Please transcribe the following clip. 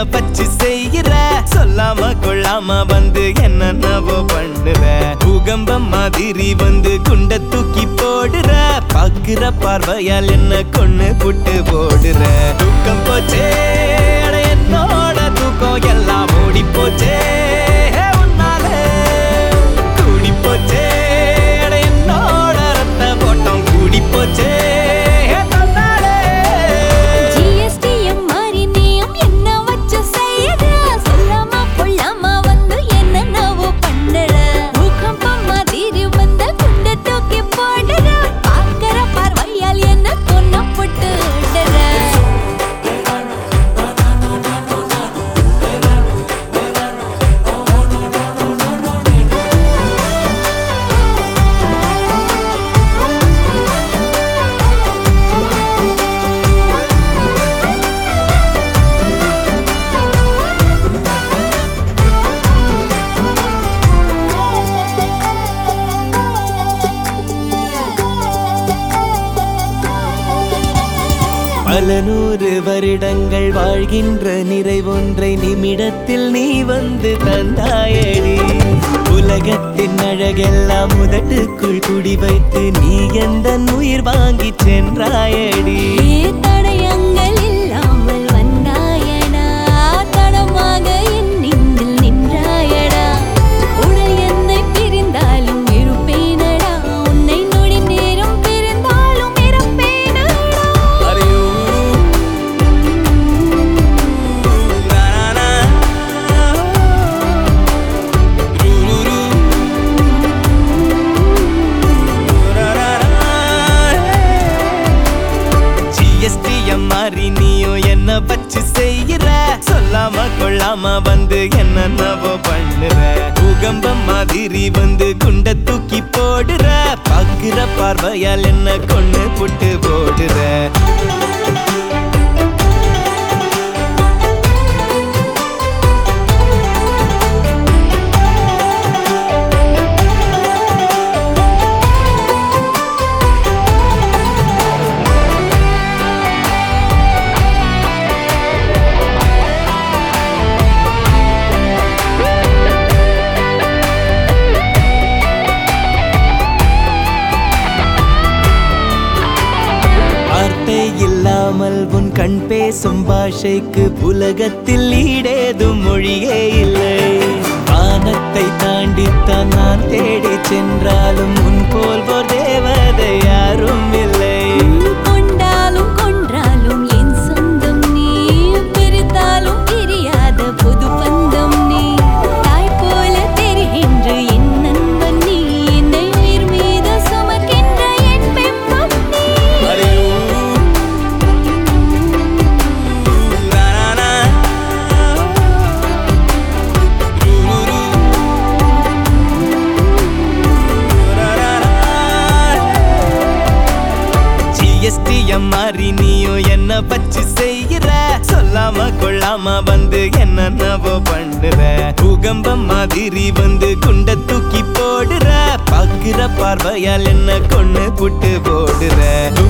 பச்சு செய்கிற சொல்லாம கொள்ளாம வந்து என்னென்னவோ பண்ணுற பூகம்பம் மாதிரி வந்து குண்ட தூக்கி போடுற பாக்குற பார்வையால் என்ன கொன்னு புட்டு போடுற தூக்கம் போச்சே என்னோட தூக்கம் எல்லாம் ஓடி போச்சே உன்னால கூடி போச்சே என்னோட ரத்த போட்டம் கூடி போச்சே பல நூறு வருடங்கள் வாழ்கின்ற நிறைவொன்றை நிமிடத்தில் நீ வந்து தந்தாயடி உலகத்தின் அழகெல்லாம் முதட்டுக்குள் குடி வைத்து நீ எந்த உயிர் வாங்கி சென்றாயடி தடயங்கள் இல்லாமல் வந்தாயடா தடமாக என் நெஞ்சில் நின்றாயடா உடல் என்னை பிரிந்தாலும் இருப்பேனடா உன்னை நொடி நேரம் பிரிந்தாலும் இருப்பேனடா மாறி நீயும் என்ன பச்சு செய்கிற சொல்லாம கொள்ளாம வந்து என்னென்னவோ பண்ணுற பூகம்பம் மாதிரி வந்து குண்ட தூக்கி போடுற பாக்குற பார்வையால் என்ன கொன்னு புட்டு போடுற இல்லாமல் உன் கண் பேசும் பாஷைக்கு உலகத்தில் ஈடேதும் மொழியே இல்லை வானத்தை தாண்டித்தான் நான் தேடி சென்றாலும் உன் போல் ஒரு தேவதை யாரும் இல்லை கொண்டாலும் கொன்றாலும் என் சொந்தம் நீ பிரித்தாலும் தெரியாத புது பந்தம் நீ தாய் போல தெரிகின்ற என் நண்பன் நீ என்னை உயிர் மீது சுமக்கின்ற என் பெண்பம் நீ மாறி நீயும் என்ன பச்சு செய்கிற சொல்லாம கொள்ளாம வந்து என்னென்னவோ பண்ணுற பூகம்பம் மாதிரி வந்து குண்ட தூக்கி போடுற பாக்குற பார்வையால் என்ன கொன்னு புட்டு போடுற